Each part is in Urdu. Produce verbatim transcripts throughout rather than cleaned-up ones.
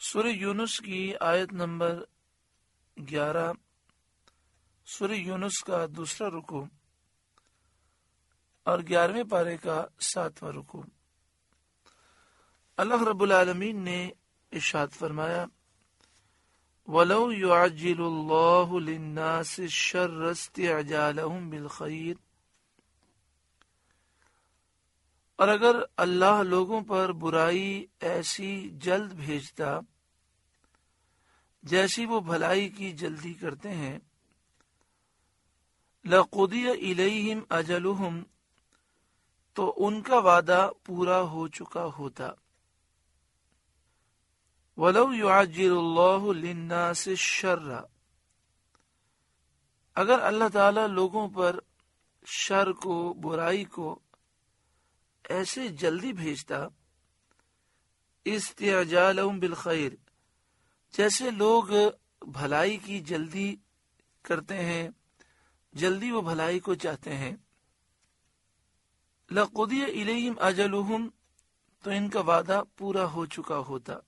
سورہ یونس کی آیت نمبر گیارہ، سورہ یونس کا دوسرا رکوع اور گیارہویں پارے کا ساتواں رکوع۔ اللہ رب العالمین نے ارشاد فرمایا وَلَوْ يُعَجِّلُ اللَّهُ لِلنَّاسِ الشَّرَّ اسْتِعْجَالَهُمْ بِالْخَيْرِ، اور اگر اللہ لوگوں پر برائی ایسی جلد بھیجتا جیسی وہ بھلائی کی جلدی کرتے ہیں، لَقُضِيَ إِلَيْهِمْ أَجَلُهُمْ، تو ان کا وعدہ پورا ہو چکا ہوتا۔ وَلَوْ يُعَجِّلُ اللَّهُ لِلنَّاسِ الشَّرَّ، اگر اللہ تعالی لوگوں پر شر کو، برائی کو ایسے جلدی بھیجتا، استعجالہم بالخیر، جیسے لوگ بھلائی کی جلدی کرتے ہیں، جلدی وہ بھلائی کو چاہتے ہیں، لَقُضِيَ إِلَيْهِمْ أَجَلُهُمْ، تو ان کا وعدہ پورا ہو چکا ہوتا۔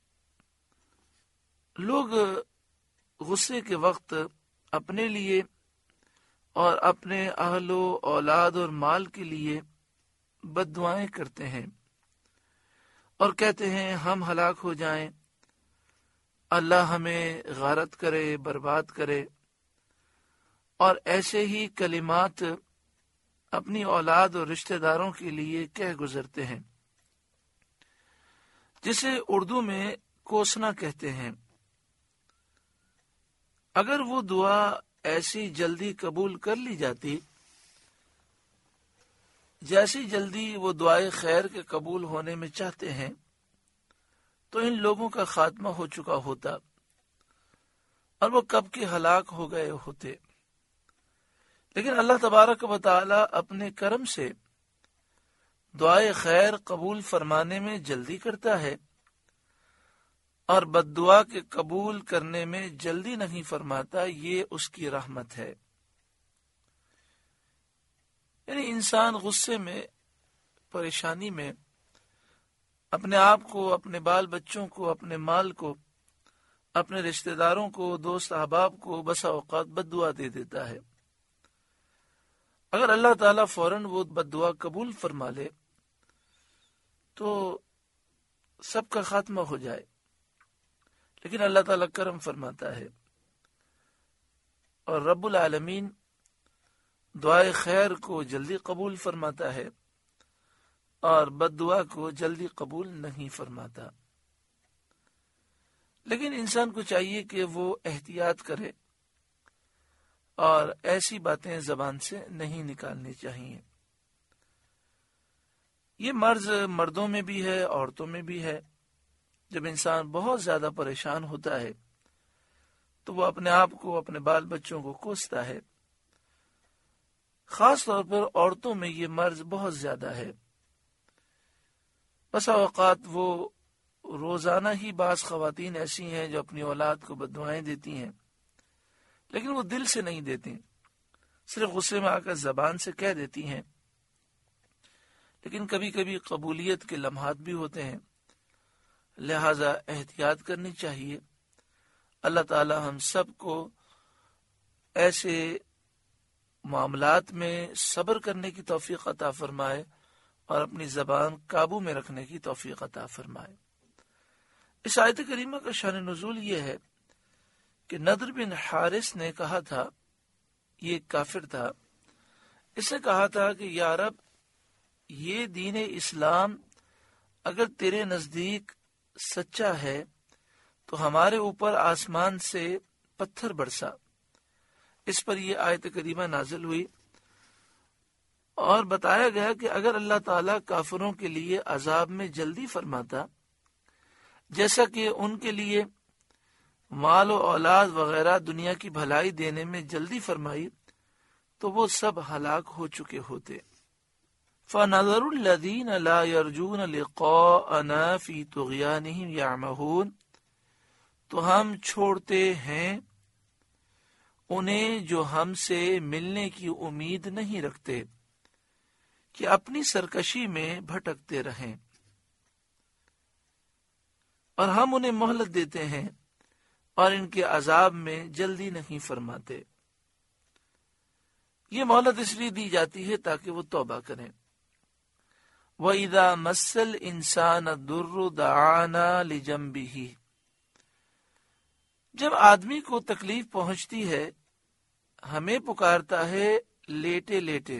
لوگ غصے کے وقت اپنے لیے اور اپنے اہل و اولاد اور مال کے لیے بد دعائیں کرتے ہیں اور کہتے ہیں ہم ہلاک ہو جائیں، اللہ ہمیں غارت کرے، برباد کرے، اور ایسے ہی کلمات اپنی اولاد اور رشتہ داروں کے لیے کہہ گزرتے ہیں، جسے اردو میں کوسنا کہتے ہیں۔ اگر وہ دعا ایسی جلدی قبول کر لی جاتی جیسی جلدی وہ دعائے خیر کے قبول ہونے میں چاہتے ہیں، تو ان لوگوں کا خاتمہ ہو چکا ہوتا اور وہ کب کے ہلاک ہو گئے ہوتے۔ لیکن اللہ تبارک و تعالی اپنے کرم سے دعائے خیر قبول فرمانے میں جلدی کرتا ہے اور بد دعا کے قبول کرنے میں جلدی نہیں فرماتا، یہ اس کی رحمت ہے۔ یعنی انسان غصے میں، پریشانی میں اپنے آپ کو، اپنے بال بچوں کو، اپنے مال کو، اپنے رشتہ داروں کو، دوست احباب کو بسا اوقات بد دعا دے دیتا ہے۔ اگر اللہ تعالیٰ فوراً وہ بد دعا قبول فرما لے تو سب کا خاتمہ ہو جائے، لیکن اللہ تعالیٰ کرم فرماتا ہے اور رب العالمین دعائے خیر کو جلدی قبول فرماتا ہے اور بد دعا کو جلدی قبول نہیں فرماتا۔ لیکن انسان کو چاہیے کہ وہ احتیاط کرے اور ایسی باتیں زبان سے نہیں نکالنی چاہیے۔ یہ مرض مردوں میں بھی ہے، عورتوں میں بھی ہے۔ جب انسان بہت زیادہ پریشان ہوتا ہے تو وہ اپنے آپ کو، اپنے بال بچوں کو کوستا ہے۔ خاص طور پر عورتوں میں یہ مرض بہت زیادہ ہے۔ بسا اوقات وہ روزانہ ہی بعض خواتین ایسی ہیں جو اپنی اولاد کو بد دعائیں دیتی ہیں، لیکن وہ دل سے نہیں دیتی، صرف غصے میں آ کر زبان سے کہہ دیتی ہیں۔ لیکن کبھی کبھی قبولیت کے لمحات بھی ہوتے ہیں، لہذا احتیاط کرنی چاہیے۔ اللہ تعالی ہم سب کو ایسے معاملات میں صبر کرنے کی توفیق عطا فرمائے اور اپنی زبان قابو میں رکھنے کی توفیق عطا فرمائے۔ اس آیت کریمہ کا شان نزول یہ ہے کہ نضر بن حارث نے کہا تھا، یہ ایک کافر تھا، اس نے کہا تھا کہ یا رب، یہ دین اسلام اگر تیرے نزدیک سچا ہے تو ہمارے اوپر آسمان سے پتھر برسا۔ اس پر یہ آیت کریمہ نازل ہوئی اور بتایا گیا کہ اگر اللہ تعالیٰ کافروں کے لیے عذاب میں جلدی فرماتا، جیسا کہ ان کے لیے مال و اولاد وغیرہ دنیا کی بھلائی دینے میں جلدی فرمائی، تو وہ سب ہلاک ہو چکے ہوتے۔ فَنَظَرُ الَّذِينَ لَا يَرْجُونَ لِقَاءَنَا فِي طُغْيَانِهِمْ يَعْمَهُونَ، تو ہم چھوڑتے ہیں انہیں جو ہم سے ملنے کی امید نہیں رکھتے کہ اپنی سرکشی میں بھٹکتے رہیں۔ اور ہم انہیں مہلت دیتے ہیں اور ان کے عذاب میں جلدی نہیں فرماتے. یہ مہلت اس لیے دی جاتی ہے تاکہ وہ توبہ کریں. وَإِذَا مَسَّ الْإِنسَانَ الضُّرُّ دَعَانَا لِجَنبِهِ، جب آدمی کو تکلیف پہنچتی ہے ہمیں پکارتا ہے لیٹے لیٹے.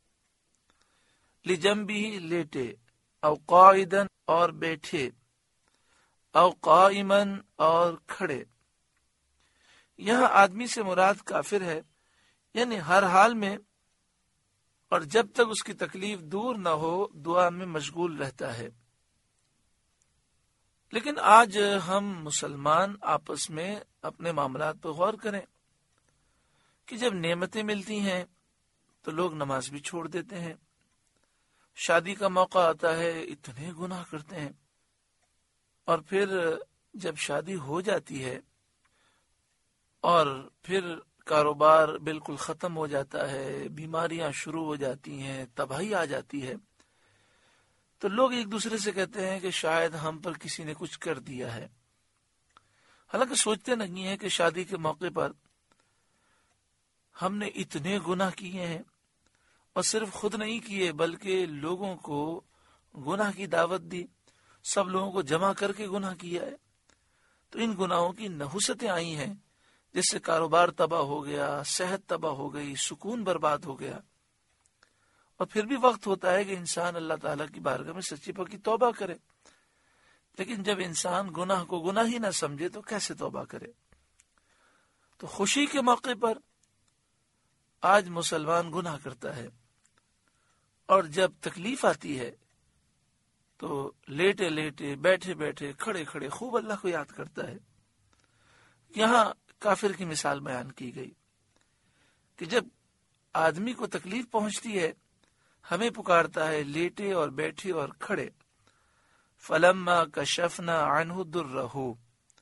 لِجَنبِهِ لیٹے، او قائدن اور بیٹھے، او قائمن اور کھڑے. یہاں آدمی سے مراد کافر ہے، یعنی ہر حال میں اور جب تک اس کی تکلیف دور نہ ہو دعا میں مشغول رہتا ہے. لیکن آج ہم مسلمان آپس میں اپنے معاملات پر غور کریں کہ جب نعمتیں ملتی ہیں تو لوگ نماز بھی چھوڑ دیتے ہیں. شادی کا موقع آتا ہے اتنے گناہ کرتے ہیں، اور پھر جب شادی ہو جاتی ہے اور پھر کاروبار بالکل ختم ہو جاتا ہے، بیماریاں شروع ہو جاتی ہیں، تباہی آ جاتی ہے، تو لوگ ایک دوسرے سے کہتے ہیں کہ شاید ہم پر کسی نے کچھ کر دیا ہے. حالانکہ سوچتے نہیں ہیں کہ شادی کے موقع پر ہم نے اتنے گناہ کیے ہیں، اور صرف خود نہیں کیے بلکہ لوگوں کو گناہ کی دعوت دی، سب لوگوں کو جمع کر کے گناہ کیا ہے. تو ان گناہوں کی نحوستیں آئی ہیں جس سے کاروبار تباہ ہو گیا، صحت تباہ ہو گئی، سکون برباد ہو گیا. اور پھر بھی وقت ہوتا ہے کہ انسان اللہ تعالیٰ کی بارگاہ میں سچی پکی توبہ کرے. لیکن جب انسان گناہ کو گناہ ہی نہ سمجھے تو کیسے توبہ کرے؟ تو خوشی کے موقع پر آج مسلمان گناہ کرتا ہے، اور جب تکلیف آتی ہے تو لیٹے لیٹے، بیٹھے بیٹھے، کھڑے کھڑے خوب اللہ کو یاد کرتا ہے. یہاں کافر کی مثال بیان کی گئی کہ جب آدمی کو تکلیف پہنچتی ہے ہمیں پکارتا ہے لیٹے اور بیٹھے اور کھڑے. فَلَمَّا كَشَفْنَا عَنْهُ ضُرَّهُ،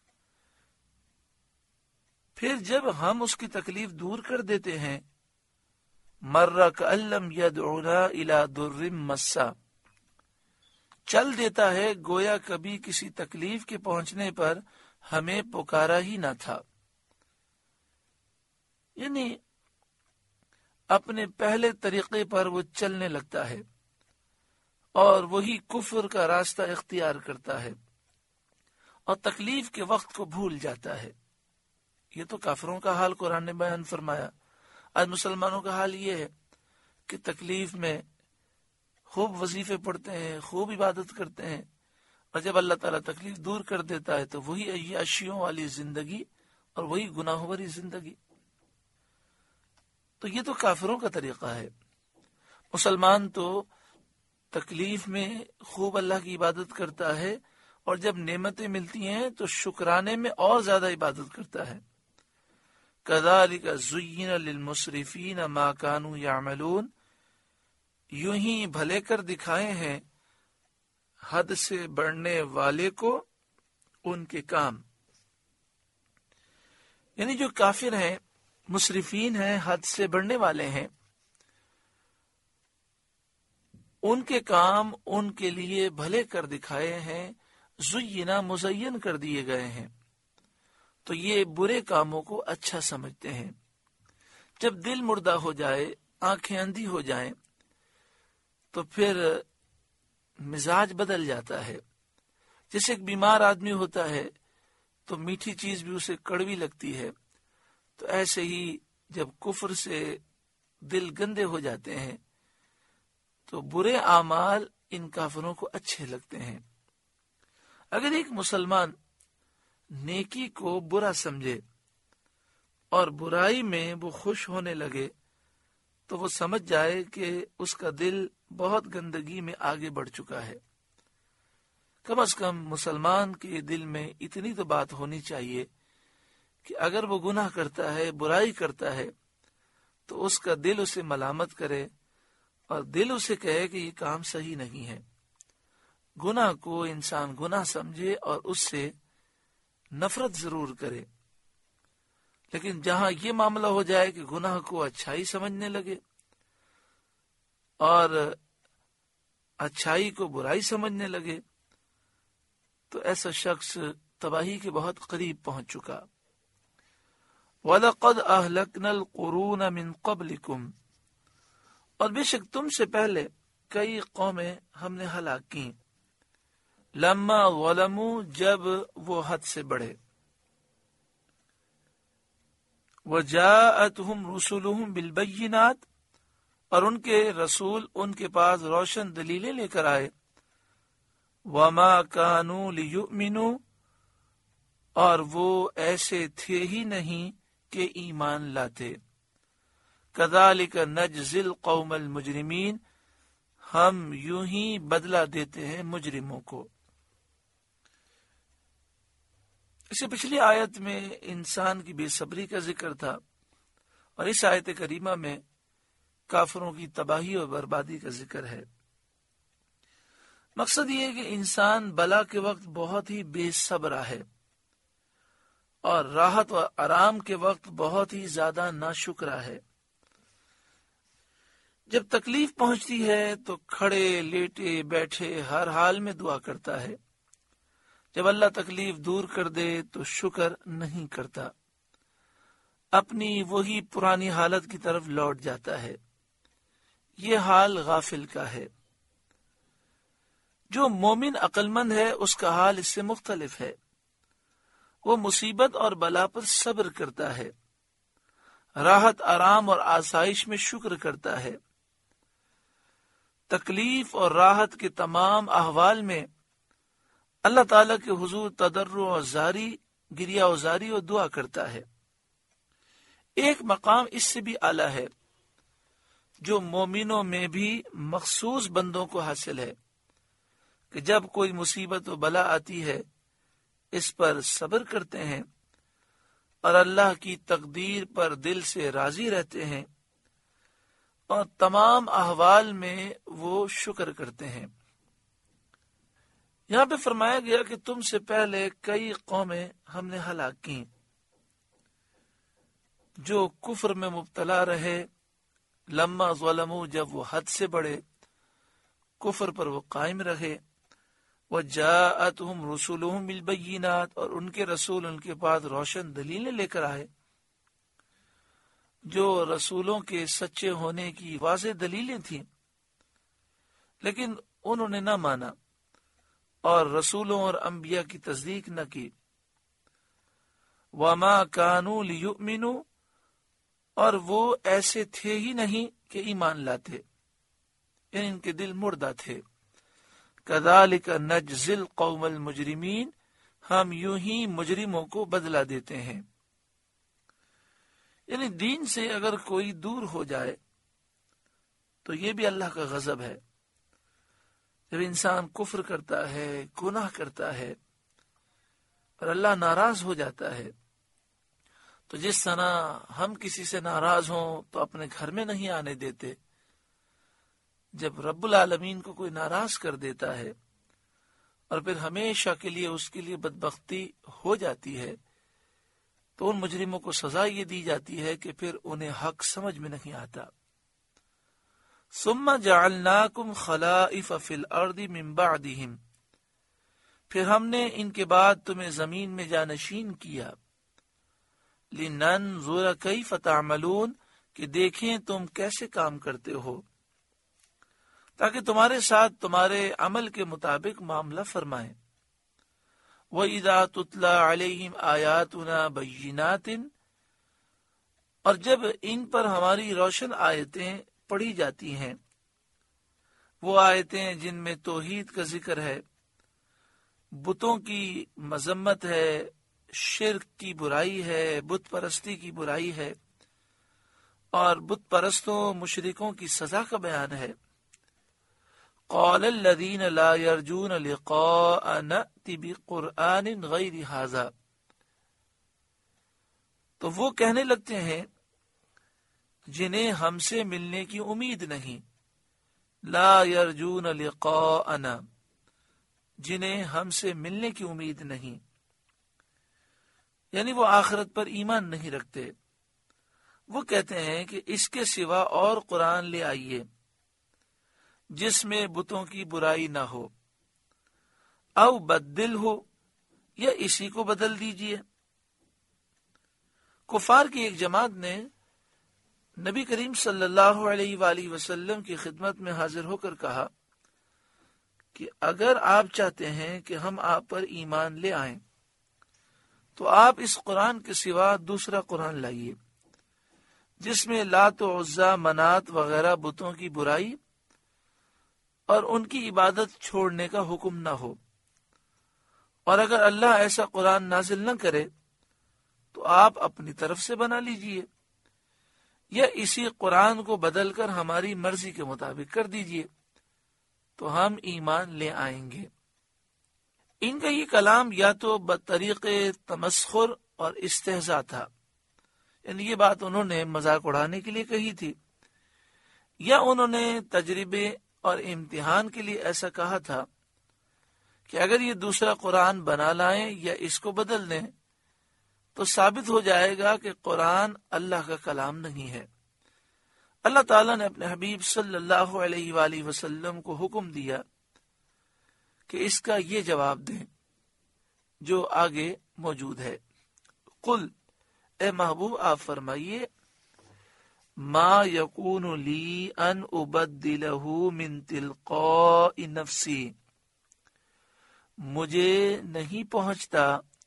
پھر جب ہم اس کی تکلیف دور کر دیتے ہیں، مَرَّ كَأَن لَّمْ يَدْعُنَا إِلَىٰ ضُرٍّ مَّسَّهُ، چل دیتا ہے گویا کبھی کسی تکلیف کے پہنچنے پر ہمیں پکارا ہی نہ تھا. یعنی اپنے پہلے طریقے پر وہ چلنے لگتا ہے اور وہی کفر کا راستہ اختیار کرتا ہے اور تکلیف کے وقت کو بھول جاتا ہے. یہ تو کافروں کا حال قرآن نے بیان فرمایا. آج مسلمانوں کا حال یہ ہے کہ تکلیف میں خوب وظیفے پڑھتے ہیں، خوب عبادت کرتے ہیں، اور جب اللہ تعالیٰ تکلیف دور کر دیتا ہے تو وہی عیاشیوں والی زندگی اور وہی گناہوں والی زندگی. تو یہ تو کافروں کا طریقہ ہے. مسلمان تو تکلیف میں خوب اللہ کی عبادت کرتا ہے، اور جب نعمتیں ملتی ہیں تو شکرانے میں اور زیادہ عبادت کرتا ہے. كَذَلِكَ زُيِّنَ لِلْمُسْرِفِينَ مَا كَانُوا يَعْمَلُونَ، یوں ہی بھلے کر دکھائے ہیں حد سے بڑھنے والے کو ان کے کام. یعنی جو کافر ہیں، مسرفین ہیں، حد سے بڑھنے والے ہیں، ان کے کام ان کے لیے بھلے کر دکھائے ہیں، زینا مزین کر دیے گئے ہیں. تو یہ برے کاموں کو اچھا سمجھتے ہیں. جب دل مردہ ہو جائے، آنکھیں اندھی ہو جائیں، تو پھر مزاج بدل جاتا ہے. جیسے ایک بیمار آدمی ہوتا ہے تو میٹھی چیز بھی اسے کڑوی لگتی ہے، تو ایسے ہی جب کفر سے دل گندے ہو جاتے ہیں تو برے اعمال ان کافروں کو اچھے لگتے ہیں. اگر ایک مسلمان نیکی کو برا سمجھے اور برائی میں وہ خوش ہونے لگے تو وہ سمجھ جائے کہ اس کا دل بہت گندگی میں آگے بڑھ چکا ہے. کم از کم مسلمان کے دل میں اتنی تو بات ہونی چاہیے کہ اگر وہ گناہ کرتا ہے، برائی کرتا ہے، تو اس کا دل اسے ملامت کرے اور دل اسے کہے کہ یہ کام صحیح نہیں ہے. گناہ کو انسان گناہ سمجھے اور اس سے نفرت ضرور کرے، لیکن جہاں یہ معاملہ ہو جائے کہ گناہ کو اچھائی سمجھنے لگے اور اچھائی کو برائی سمجھنے لگے، تو ایسا شخص تباہی کے بہت قریب پہنچ چکا. وَلَقَدْ أَهْلَكْنَا الْقُرُونَ مِنْ قَبْلِكُمْ، اور بے شک تم سے پہلے کئی قومیں ہم نے ہلاک کی. لَمَّا ظَلَمُوا، جب وہ حد سے بڑھے. وَجَاءَتْهُمْ رُسُلُهُمْ بِالْبَيِّنَاتِ، اور ان کے رسول ان کے پاس روشن دلیلیں لے کر آئے. وَمَا كَانُوا لِيُؤْمِنُوا، اور وہ ایسے تھے ہی نہیں کہ ایمان لاتے. كَذَلِكَ نَجْزِي الْقَوْمَ الْمُجْرِمِينَ، ہم یوں ہی بدلہ دیتے ہیں مجرموں کو. اس سے پچھلی آیت میں انسان کی بے صبری کا ذکر تھا، اور اس آیت کریمہ میں کافروں کی تباہی اور بربادی کا ذکر ہے. مقصد یہ ہے کہ انسان بلا کے وقت بہت ہی بے صبر ہے، اور راحت و آرام کے وقت بہت ہی زیادہ ناشکرا ہے. جب تکلیف پہنچتی ہے تو کھڑے لیٹے بیٹھے ہر حال میں دعا کرتا ہے. جب اللہ تکلیف دور کر دے تو شکر نہیں کرتا، اپنی وہی پرانی حالت کی طرف لوٹ جاتا ہے. یہ حال غافل کا ہے. جو مومن عقل مند ہے اس کا حال اس سے مختلف ہے. وہ مصیبت اور بلا پر صبر کرتا ہے، راحت آرام اور آسائش میں شکر کرتا ہے. تکلیف اور راحت کے تمام احوال میں اللہ تعالیٰ کے حضور تضرع و زاری گریہ و زاری و دعا کرتا ہے. ایک مقام اس سے بھی اعلیٰ ہے جو مومنوں میں بھی مخصوص بندوں کو حاصل ہے، کہ جب کوئی مصیبت و بلا آتی ہے اس پر صبر کرتے ہیں اور اللہ کی تقدیر پر دل سے راضی رہتے ہیں، اور تمام احوال میں وہ شکر کرتے ہیں. یہاں پہ فرمایا گیا کہ تم سے پہلے کئی قومیں ہم نے ہلاک کی جو کفر میں مبتلا رہے. لما ظلموا، جب وہ حد سے بڑھے، کفر پر وہ قائم رہے. وَجَاءَتْهُمْ رُسُلُهُمْ بِالْبَيِّنَاتِ، اور ان کے رسول ان کے پاس روشن دلیلیں لے کر آئے، جو رسولوں کے سچے ہونے کی واضح دلیلیں تھیں، لیکن انہوں نے نہ مانا اور رسولوں اور انبیاء کی تصدیق نہ کی. وَمَا كَانُوا لِيُؤْمِنُوا، اور وہ ایسے تھے ہی نہیں کہ ایمان لاتے، یعنی ان کے دل مردہ تھے. كَذَلِكَ نَجْزِي الْقَوْمَ الْمُجْرِمِينَ، ہم یوں ہی مجرموں کو بدلہ دیتے ہیں. یعنی دین سے اگر کوئی دور ہو جائے تو یہ بھی اللہ کا غضب ہے. جب انسان کفر کرتا ہے، گناہ کرتا ہے اور اللہ ناراض ہو جاتا ہے، تو جس طرح ہم کسی سے ناراض ہوں تو اپنے گھر میں نہیں آنے دیتے، جب رب العالمین کو کوئی ناراض کر دیتا ہے اور پھر ہمیشہ کے لیے اس کے لیے بدبختی ہو جاتی ہے، تو ان مجرموں کو سزا یہ دی جاتی ہے کہ پھر انہیں حق سمجھ میں نہیں آتا. ثم جعلناکم خلائف فی الارض من بعدہم، پھر ہم نے ان کے بعد تمہیں زمین میں جانشین کیا. لننظر کیف تعملون، کہ دیکھیں تم کیسے کام کرتے ہو، تاکہ تمہارے ساتھ تمہارے عمل کے مطابق معاملہ فرمائیں. وَإِذَا تُتْلَى عَلَيْهِمْ آيَاتُنَا بَيِّنَاتٍ، اور جب ان پر ہماری روشن آیتیں پڑھی جاتی ہیں، وہ آیتیں جن میں توحید کا ذکر ہے، بتوں کی مذمت ہے، شرک کی برائی ہے، بت پرستی کی برائی ہے، اور بت پرستوں مشرکوں کی سزا کا بیان ہے. قال الذين لا يرجون لقاء نأتي بقرآن غير هذا، تو وہ کہنے لگتے ہیں جنہیں ہم سے ملنے کی امید نہیں. لا يرجون لقاءنا، جنہیں ہم سے ملنے کی امید نہیں، یعنی وہ آخرت پر ایمان نہیں رکھتے. وہ کہتے ہیں کہ اس کے سوا اور قرآن لے آئیے جس میں بتوں کی برائی نہ ہو. او بدل ہو یا اسی کو بدل دیجئے۔ کفار کی ایک جماعت نے نبی کریم صلی اللہ علیہ وآلہ وسلم کی خدمت میں حاضر ہو کر کہا کہ اگر آپ چاہتے ہیں کہ ہم آپ پر ایمان لے آئیں تو آپ اس قرآن کے سوا دوسرا قرآن لائیے جس میں لات و عزا، منات وغیرہ بتوں کی برائی اور ان کی عبادت چھوڑنے کا حکم نہ ہو، اور اگر اللہ ایسا قرآن نازل نہ کرے تو آپ اپنی طرف سے بنا لیجئے یا اسی قرآن کو بدل کر ہماری مرضی کے مطابق کر دیجئے تو ہم ایمان لے آئیں گے۔ ان کا یہ کلام یا تو بطریق تمسخر اور استہزاء تھا، یعنی یہ بات انہوں نے مذاق اڑانے کے لیے کہی تھی، یا انہوں نے تجربے اور امتحان کے لیے ایسا کہا تھا کہ اگر یہ دوسرا قرآن بنا لائیں یا اس کو بدل دیں تو ثابت ہو جائے گا کہ قرآن اللہ کا کلام نہیں ہے۔ اللہ تعالیٰ نے اپنے حبیب صلی اللہ علیہ وآلہ وسلم کو حکم دیا کہ اس کا یہ جواب دیں جو آگے موجود ہے۔ قل، اے محبوب آپ فرمائیے، ما یکون لی ان ابدلہ من تلقاء نفسی، مجھے نہیں پہنچتا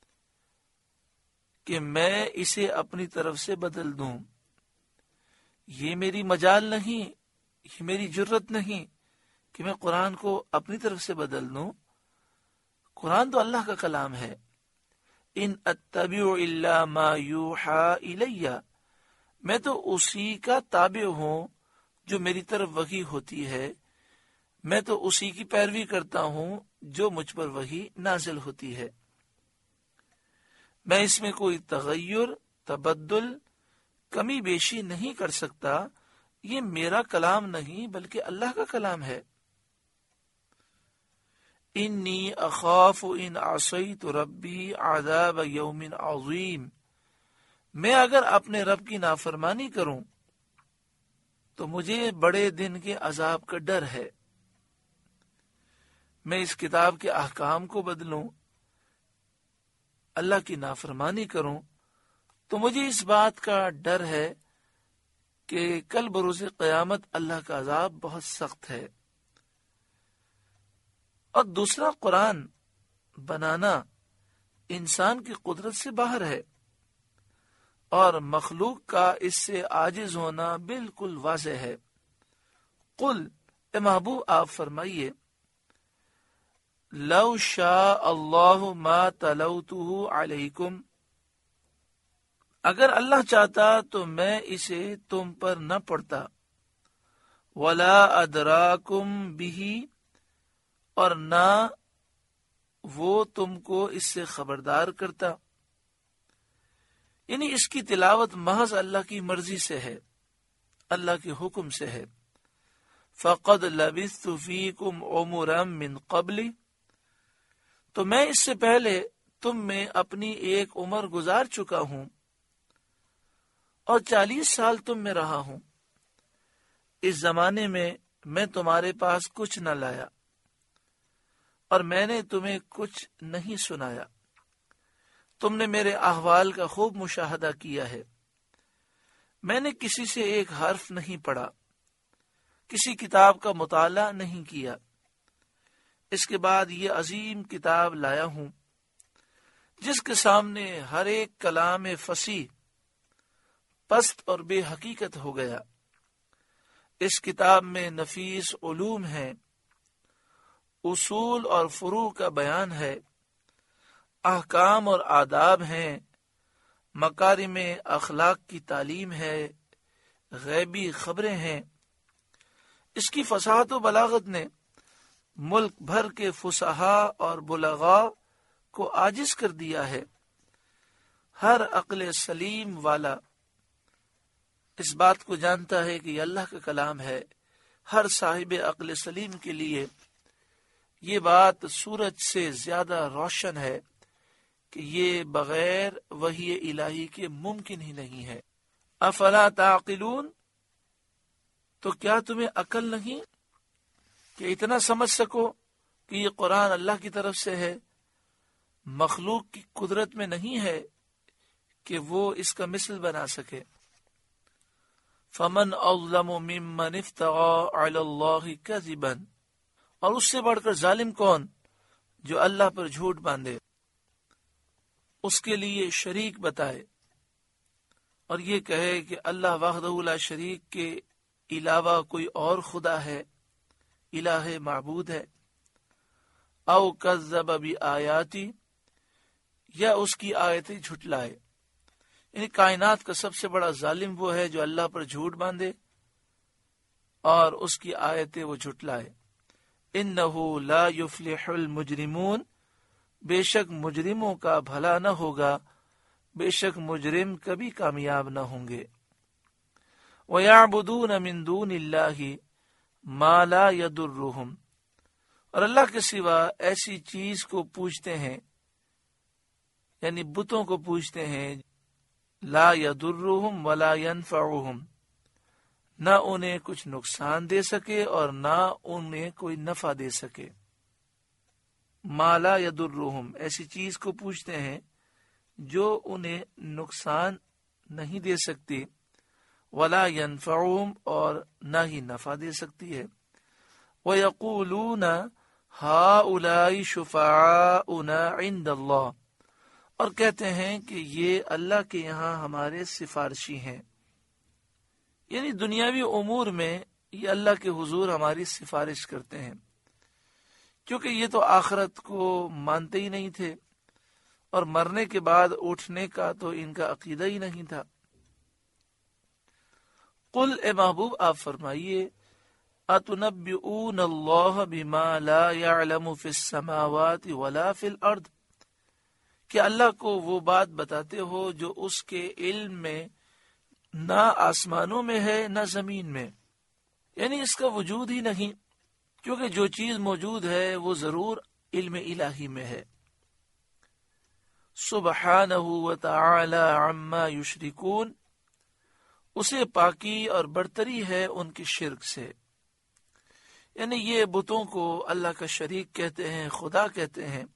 کہ میں اسے اپنی طرف سے بدل دوں، یہ میری مجال نہیں، یہ میری جرت نہیں کہ میں قرآن کو اپنی طرف سے بدل دوں۔ قرآن تو اللہ کا کلام ہے۔ ان اتبع الا ما یوحى الی، میں تو اسی کا تابع ہوں جو میری طرف وحی ہوتی ہے، میں تو اسی کی پیروی کرتا ہوں جو مجھ پر وحی نازل ہوتی ہے۔ میں اس میں کوئی تغیر، تبدل، کمی بیشی نہیں کر سکتا، یہ میرا کلام نہیں بلکہ اللہ کا کلام ہے۔ انی اخاف ان عصیت ربی عذاب یوم عظیم، میں اگر اپنے رب کی نافرمانی کروں تو مجھے بڑے دن کے عذاب کا ڈر ہے۔ میں اس کتاب کے احکام کو بدلوں، اللہ کی نافرمانی کروں تو مجھے اس بات کا ڈر ہے کہ کل بروز قیامت اللہ کا عذاب بہت سخت ہے۔ اور دوسرا قرآن بنانا انسان کی قدرت سے باہر ہے، اور مخلوق کا اس سے عاجز ہونا بالکل واضح ہے۔ قل، اے محبوب آپ فرمائیے، لو شاء اللہ ما تلوتہ علیکم، اگر اللہ چاہتا تو میں اسے تم پر نہ پڑھتا، ولا ادراکم بہ، اور نہ وہ تم کو اس سے خبردار کرتا، یعنی اس کی تلاوت محض اللہ کی مرضی سے ہے، اللہ کے حکم سے ہے۔ فقد لبثت فیکم عمرا من قبل، تو میں اس سے پہلے تم میں اپنی ایک عمر گزار چکا ہوں اور چالیس سال تم میں رہا ہوں۔ اس زمانے میں میں تمہارے پاس کچھ نہ لایا اور میں نے تمہیں کچھ نہیں سنایا، تم نے میرے احوال کا خوب مشاہدہ کیا ہے۔ میں نے کسی سے ایک حرف نہیں پڑھا، کسی کتاب کا مطالعہ نہیں کیا، اس کے بعد یہ عظیم کتاب لایا ہوں جس کے سامنے ہر ایک کلام فصیح پست اور بے حقیقت ہو گیا۔ اس کتاب میں نفیس علوم ہیں، اصول اور فروع کا بیان ہے، احکام اور آداب ہیں، مکارم اخلاق کی تعلیم ہے، غیبی خبریں ہیں۔ اس کی فصاحت و بلاغت نے ملک بھر کے فصحاء اور بلغاء کو عاجز کر دیا ہے۔ ہر عقل سلیم والا اس بات کو جانتا ہے کہ یہ اللہ کا کلام ہے۔ ہر صاحب عقل سلیم کے لیے یہ بات سورج سے زیادہ روشن ہے کہ یہ بغیر وحی الہی کے ممکن ہی نہیں ہے۔ افلا تعقلون، تو کیا تمہیں عقل نہیں کہ اتنا سمجھ سکو کہ کہ یہ قرآن اللہ کی طرف سے ہے، مخلوق کی قدرت میں نہیں ہے کہ وہ اس کا مثل بنا سکے۔ فمن اظلم ممن افترى على الله كذبا، اور اس سے بڑھ کر ظالم کون جو اللہ پر جھوٹ باندھے، اس کے لیے شریک بتائے اور یہ کہے کہ اللہ وحدہ لا شریک کے علاوہ کوئی اور خدا ہے، الہ معبود ہے۔ او کذب بآیاتی، یا اس کی آیتیں جھٹلائے، یعنی کائنات کا سب سے بڑا ظالم وہ ہے جو اللہ پر جھوٹ باندھے اور اس کی آیتیں وہ جھٹلائے۔ انہ لا یفلح المجرمون، بے شک مجرموں کا بھلا نہ ہوگا، بے شک مجرم کبھی کامیاب نہ ہوں گے۔ وَيَعْبُدُونَ مِن دُونِ اللَّهِ مَا لَا يَضُرُّهُمْ، اور اللہ کے سوا ایسی چیز کو پوجتے ہیں، یعنی بتوں کو پوجتے ہیں، لا يضرهم ولا ينفعهم، نہ انہیں کچھ نقصان دے سکے اور نہ انہیں کوئی نفع دے سکے۔ ما لا يضرهم، ایسی چیز کو پوجتے ہیں جو انہیں نقصان نہیں دے سکتی، ولا ينفعهم، اور نہ ہی نفع دے سکتی ہے۔ وَيَقُولُونَ هَؤُلَاءِ شُفَعَاؤُنَا عِندَ اللَّهِ، اور کہتے ہیں کہ یہ اللہ کے یہاں ہمارے سفارشی ہیں، یعنی دنیاوی امور میں یہ اللہ کے حضور ہماری سفارش کرتے ہیں، کیونکہ یہ تو آخرت کو مانتے ہی نہیں تھے اور مرنے کے بعد اٹھنے کا تو ان کا عقیدہ ہی نہیں تھا۔ قل، اے محبوب آپ فرمائیے، اتنبئون اللہ بما لا يعلم فی السماوات ولا فی الارض، کہ اللہ کو وہ بات بتاتے ہو جو اس کے علم میں نہ آسمانوں میں ہے نہ زمین میں، یعنی اس کا وجود ہی نہیں، کیونکہ جو چیز موجود ہے وہ ضرور علم الہی میں ہے۔ سبحانہ وتعالی عما یشرکون، اسے پاکی اور برتری ہے ان کی شرک سے، یعنی یہ بتوں کو اللہ کا شریک کہتے ہیں، خدا کہتے ہیں،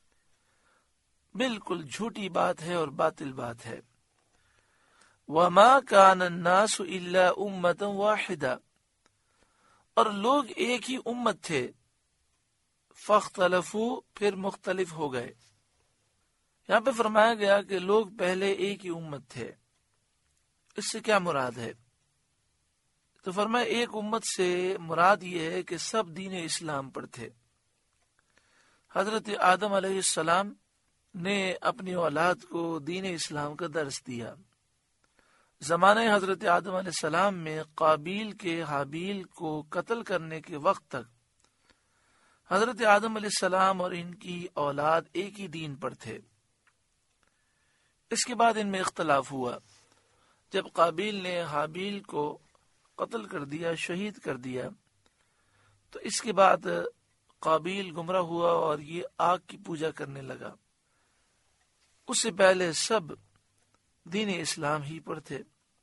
بالکل جھوٹی بات ہے اور باطل بات ہے۔ وما كان الناس الا امة واحدة، اور لوگ ایک ہی امت تھے، فاختلفوا، پھر مختلف ہو گئے۔ یہاں پہ فرمایا گیا کہ لوگ پہلے ایک ہی امت تھے، اس سے کیا مراد ہے؟ تو فرمایا ایک امت سے مراد یہ ہے کہ سب دین اسلام پر تھے۔ حضرت آدم علیہ السلام نے اپنی اولاد کو دین اسلام کا درس دیا۔ زمانہ حضرت آدم علیہ السلام میں قابیل کے حابیل کو قتل کرنے کے وقت تک حضرت آدم علیہ السلام اور ان کی اولاد ایک ہی دین پر تھے۔ اس کے بعد ان میں اختلاف ہوا، جب قابیل نے حابیل کو قتل کر دیا، شہید کر دیا، تو اس کے بعد قابیل گمراہ ہوا اور یہ آگ کی پوجا کرنے لگا۔ اس سے پہلے سب دین اسلام ہی پر تھے۔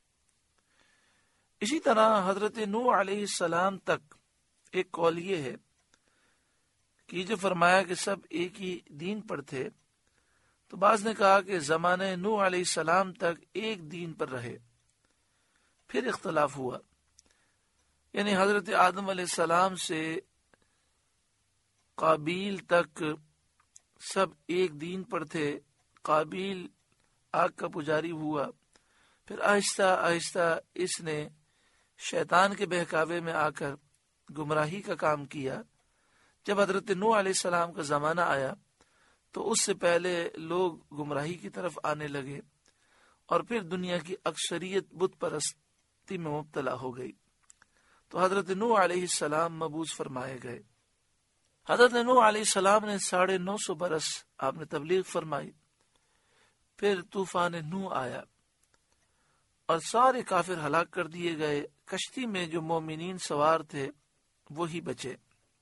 اسی طرح حضرت نوح علیہ السلام تک ایک قول یہ ہے کہ یہ جو فرمایا کہ سب ایک ہی دین پر تھے، تو بعض نے کہا کہ زمانہ نوح علیہ السلام تک ایک دین پر رہے، پھر اختلاف ہوا، یعنی حضرت آدم علیہ السلام سے قابیل تک سب ایک دین پر تھے۔ قابیل آگ کا پجاری ہوا، پھر آہستہ آہستہ اس نے شیطان کے بہکاوے میں آ کر گمراہی کا کام کیا۔ جب حضرت نوح علیہ السلام کا زمانہ آیا تو اس سے پہلے لوگ گمراہی کی طرف آنے لگے اور پھر دنیا کی اکثریت بت پرستی میں مبتلا ہو گئی، تو حضرت نوح علیہ السلام مبعوث فرمائے گئے۔ حضرت نوح علیہ السلام نے ساڑھے نو سو برس آپ نے تبلیغ فرمائی، پھر طوفان نوح آیا اور سارے کافر ہلاک کر دیے گئے، کشتی میں جو مومنین سوار تھے وہی بچے۔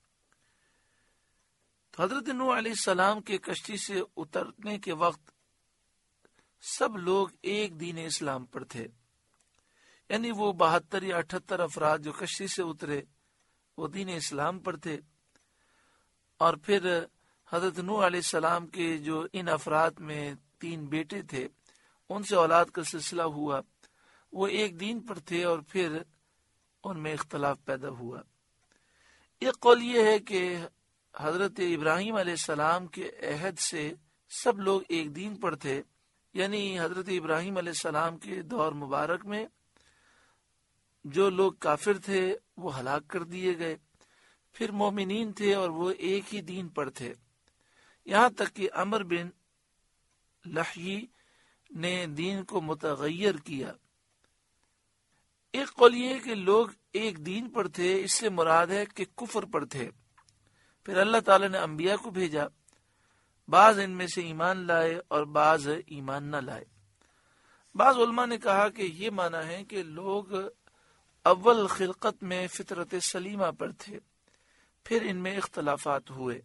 تو حضرت نوح علیہ السلام کے کشتی سے اترنے کے وقت سب لوگ ایک دین اسلام پر تھے، یعنی وہ بہتر یا اٹھتر افراد جو کشتی سے اترے وہ دین اسلام پر تھے، اور پھر حضرت نوح علیہ السلام کے جو ان افراد میں تین بیٹے تھے ان سے اولاد کا سلسلہ ہوا، وہ ایک دین پر تھے اور پھر ان میں اختلاف پیدا ہوا۔ ایک قول یہ ہے کہ حضرت ابراہیم علیہ السلام کے عہد سے سب لوگ ایک دین پر تھے، یعنی حضرت ابراہیم علیہ السلام کے دور مبارک میں جو لوگ کافر تھے وہ ہلاک کر دیے گئے، پھر مومنین تھے اور وہ ایک ہی دین پر تھے، یہاں تک کہ عمر بن لحی نے دین کو متغیر کیا۔ ایک قول یہ ہے کہ لوگ ایک دین پر تھے، اس سے مراد ہے کہ کفر پر تھے، پھر اللہ تعالیٰ نے انبیاء کو بھیجا، بعض ان میں سے ایمان لائے اور بعض ایمان نہ لائے۔ بعض علماء نے کہا کہ یہ معنی ہے کہ لوگ اول خلقت میں فطرت سلیمہ پر تھے، پھر ان میں اختلافات ہوئے۔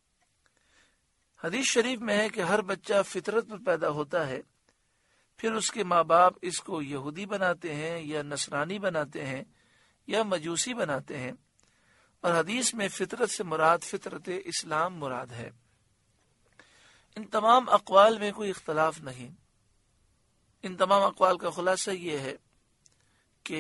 حدیث شریف میں ہے کہ ہر بچہ فطرت پر پیدا ہوتا ہے، پھر اس کے ماں باپ اس کو یہودی بناتے ہیں یا نصرانی بناتے ہیں یا مجوسی بناتے ہیں، اور حدیث میں فطرت سے مراد فطرت اسلام مراد ہے۔ ان تمام اقوال میں کوئی اختلاف نہیں۔ ان تمام اقوال کا خلاصہ یہ ہے کہ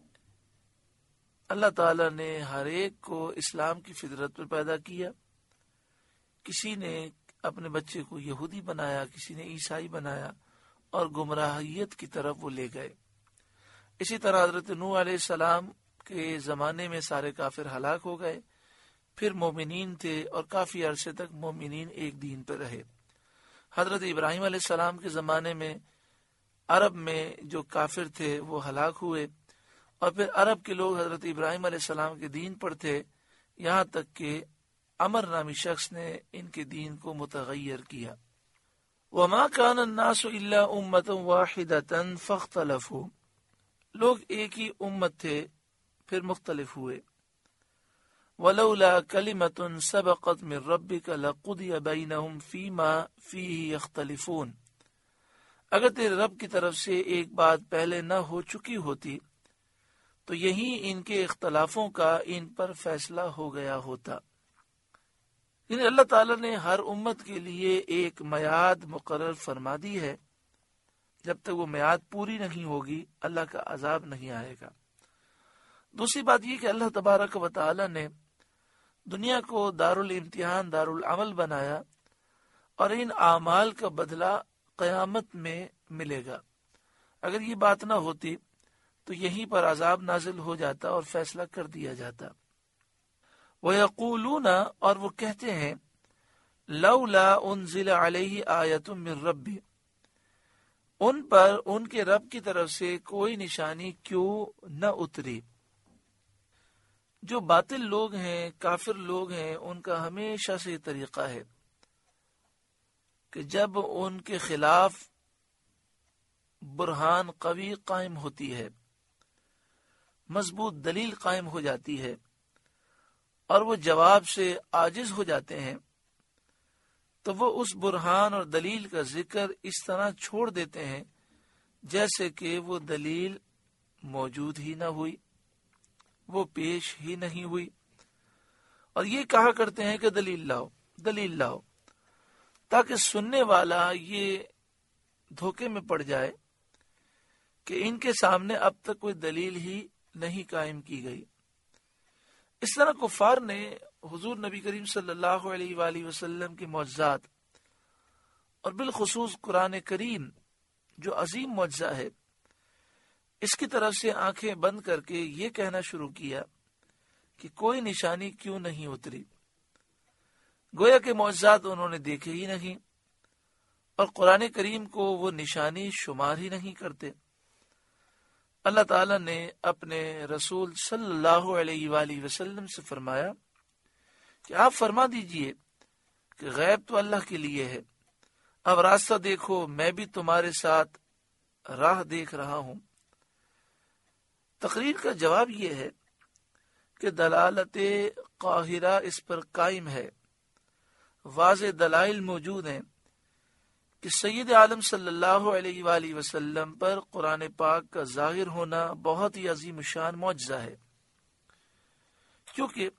اللہ تعالیٰ نے ہر ایک کو اسلام کی فطرت پر پیدا کیا، کسی نے اپنے بچے کو یہودی بنایا، کسی نے عیسائی بنایا، اور گمراہیت کی طرف وہ لے گئے۔ اسی طرح حضرت نوح علیہ السلام کے زمانے میں سارے کافر ہلاک ہو گئے، پھر مومنین تھے اور کافی عرصے تک مومنین ایک دین پر رہے۔ حضرت ابراہیم علیہ السلام کے زمانے میں عرب میں جو کافر تھے وہ ہلاک ہوئے، اور پھر عرب کے لوگ حضرت ابراہیم علیہ السلام کے دین پر تھے، یہاں تک کہ عمر نامی شخص نے ان کے دین کو متغیر کیا۔ وما كان الناس الا امة واحدة فاختلفوا، لوگ ایک ہی امت تھے پھر مختلف ہوئے۔ ولولا كلمة سبقت من ربك لقضي بينهم فيما فيه يختلفون، اگر تیرے رب کی طرف سے ایک بات پہلے نہ ہو چکی ہوتی تو یہی ان کے اختلافوں کا ان پر فیصلہ ہو گیا ہوتا۔ یعنی اللہ تعالیٰ نے ہر امت کے لیے ایک میعاد مقرر فرما دی ہے، جب تک وہ میعاد پوری نہیں ہوگی اللہ کا عذاب نہیں آئے گا۔ دوسری بات یہ کہ اللہ تبارک و تعالی نے دنیا کو دارالامتحان دارالعمل بنایا، اور ان اعمال کا بدلہ قیامت میں ملے گا۔ اگر یہ بات نہ ہوتی تو یہیں پر عذاب نازل ہو جاتا اور فیصلہ کر دیا جاتا۔ وَيَقُولُونَ، اور وہ کہتے ہیں، لَوْلَا أُنزِلَ عَلَيْهِ آیَةٌ مِّن رَّبِّهِ، ان پر ان کے رب کی طرف سے کوئی نشانی کیوں نہ اتری۔ جو باطل لوگ ہیں، کافر لوگ ہیں، ان کا ہمیشہ سے یہ طریقہ ہے کہ جب ان کے خلاف برہان قوی قائم ہوتی ہے، مضبوط دلیل قائم ہو جاتی ہے، اور وہ جواب سے عاجز ہو جاتے ہیں، تو وہ اس برہان اور دلیل کا ذکر اس طرح چھوڑ دیتے ہیں جیسے کہ وہ دلیل موجود ہی نہ ہوئی، وہ پیش ہی نہیں ہوئی، اور یہ کہا کرتے ہیں کہ دلیل لاؤ دلیل لاؤ، تاکہ سننے والا یہ دھوکے میں پڑ جائے کہ ان کے سامنے اب تک کوئی دلیل ہی نہیں قائم کی گئی۔ اس طرح کفار نے حضور نبی کریم صلی اللہ علیہ وآلہ وسلم کے معجزات، اور بالخصوص قرآن کریم جو عظیم معجزہ ہے، اس کی طرف سے آنکھیں بند کر کے یہ کہنا شروع کیا کہ کوئی نشانی کیوں نہیں اتری، گویا کہ معجزات انہوں نے دیکھے ہی نہیں، اور قرآن کریم کو وہ نشانی شمار ہی نہیں کرتے۔ اللہ تعالیٰ نے اپنے رسول صلی اللہ علیہ وآلہ وسلم سے فرمایا کہ آپ فرما دیجئے کہ غیب تو اللہ کے لیے ہے، اب راستہ دیکھو، میں بھی تمہارے ساتھ راہ دیکھ رہا ہوں۔ تقریر کا جواب یہ ہے کہ دلالت قاہرہ اس پر قائم ہے، واضح دلائل موجود ہیں کہ سید عالم صلی اللہ علیہ وآلہ وسلم پر قرآن پاک کا ظاہر ہونا بہت ہی عظیم شان معجزہ ہے، کیونکہ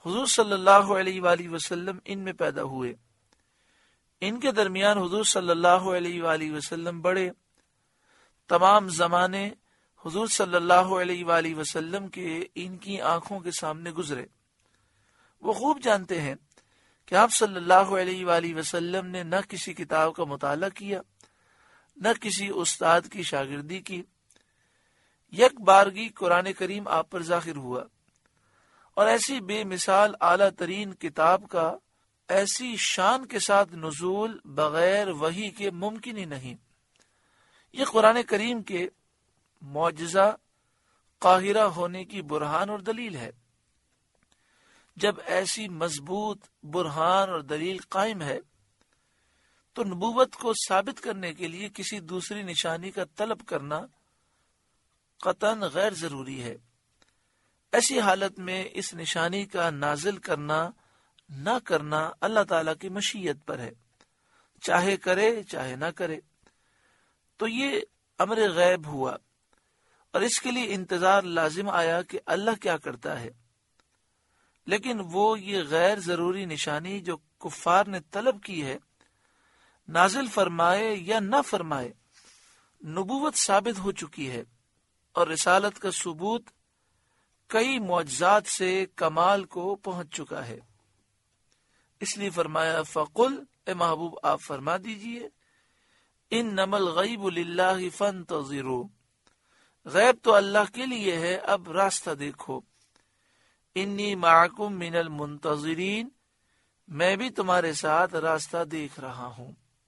حضور صلی اللہ علیہ وآلہ وسلم ان میں پیدا ہوئے، ان کے درمیان حضور صلی اللہ علیہ وآلہ وسلم بڑے، تمام زمانے حضور صلی اللہ علیہ وآلہ وسلم کے ان کی آنکھوں کے سامنے گزرے۔ وہ خوب جانتے ہیں کہ آپ صلی اللہ علیہ وآلہ وسلم نے نہ کسی کتاب کا مطالعہ کیا، نہ کسی استاد کی شاگردی کی، یک بارگی قرآن کریم آپ پر ظاہر ہوا، اور ایسی بے مثال اعلیٰ ترین کتاب کا ایسی شان کے ساتھ نزول بغیر وحی کے ممکن ہی نہیں۔ یہ قرآن کریم کے معجزہ قاہرہ ہونے کی برہان اور دلیل ہے۔ جب ایسی مضبوط برہان اور دلیل قائم ہے تو نبوت کو ثابت کرنے کے لیے کسی دوسری نشانی کا طلب کرنا قطعاً غیر ضروری ہے۔ ایسی حالت میں اس نشانی کا نازل کرنا نہ کرنا اللہ تعالیٰ کی مشیت پر ہے، چاہے کرے چاہے نہ کرے۔ تو یہ امر غیب ہوا، اور اس کے لیے انتظار لازم آیا کہ اللہ کیا کرتا ہے۔ لیکن وہ یہ غیر ضروری نشانی جو کفار نے طلب کی ہے، نازل فرمائے یا نہ فرمائے، نبوت ثابت ہو چکی ہے، اور رسالت کا ثبوت کئی معجزات سے کمال کو پہنچ چکا ہے۔ اس لیے فرمایا فقل، اے محبوب آپ فرما دیجئے، انما الغیب للہ فانتظروا، غیب تو اللہ کے لیے ہے، اب راستہ دیکھو۔ انی معکم من المنتظرین، میں بھی تمہارے ساتھ راستہ دیکھ رہا ہوں۔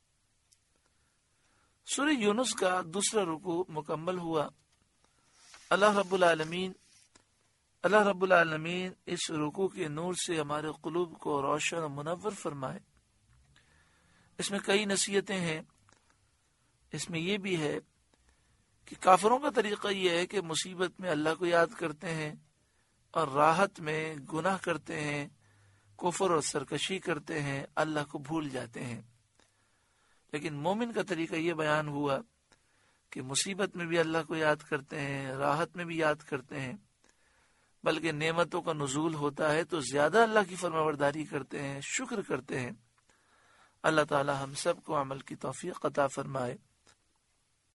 سورہ یونس کا دوسرا رکوع مکمل ہوا۔ اللہ رب العالمین اللہ رب العالمین اس رکوع کے نور سے ہمارے قلوب کو روشن و منور فرمائے۔ اس میں کئی نصیحتیں ہیں۔ اس میں یہ بھی ہے کہ کافروں کا طریقہ یہ ہے کہ مصیبت میں اللہ کو یاد کرتے ہیں اور راحت میں گناہ کرتے ہیں، کفر اور سرکشی کرتے ہیں، اللہ کو بھول جاتے ہیں۔ لیکن مومن کا طریقہ یہ بیان ہوا کہ مصیبت میں بھی اللہ کو یاد کرتے ہیں، راحت میں بھی یاد کرتے ہیں، بلکہ نعمتوں کا نزول ہوتا ہے تو زیادہ اللہ کی فرمانبرداری کرتے ہیں، شکر کرتے ہیں۔ اللہ تعالی ہم سب کو عمل کی توفیق عطا فرمائے۔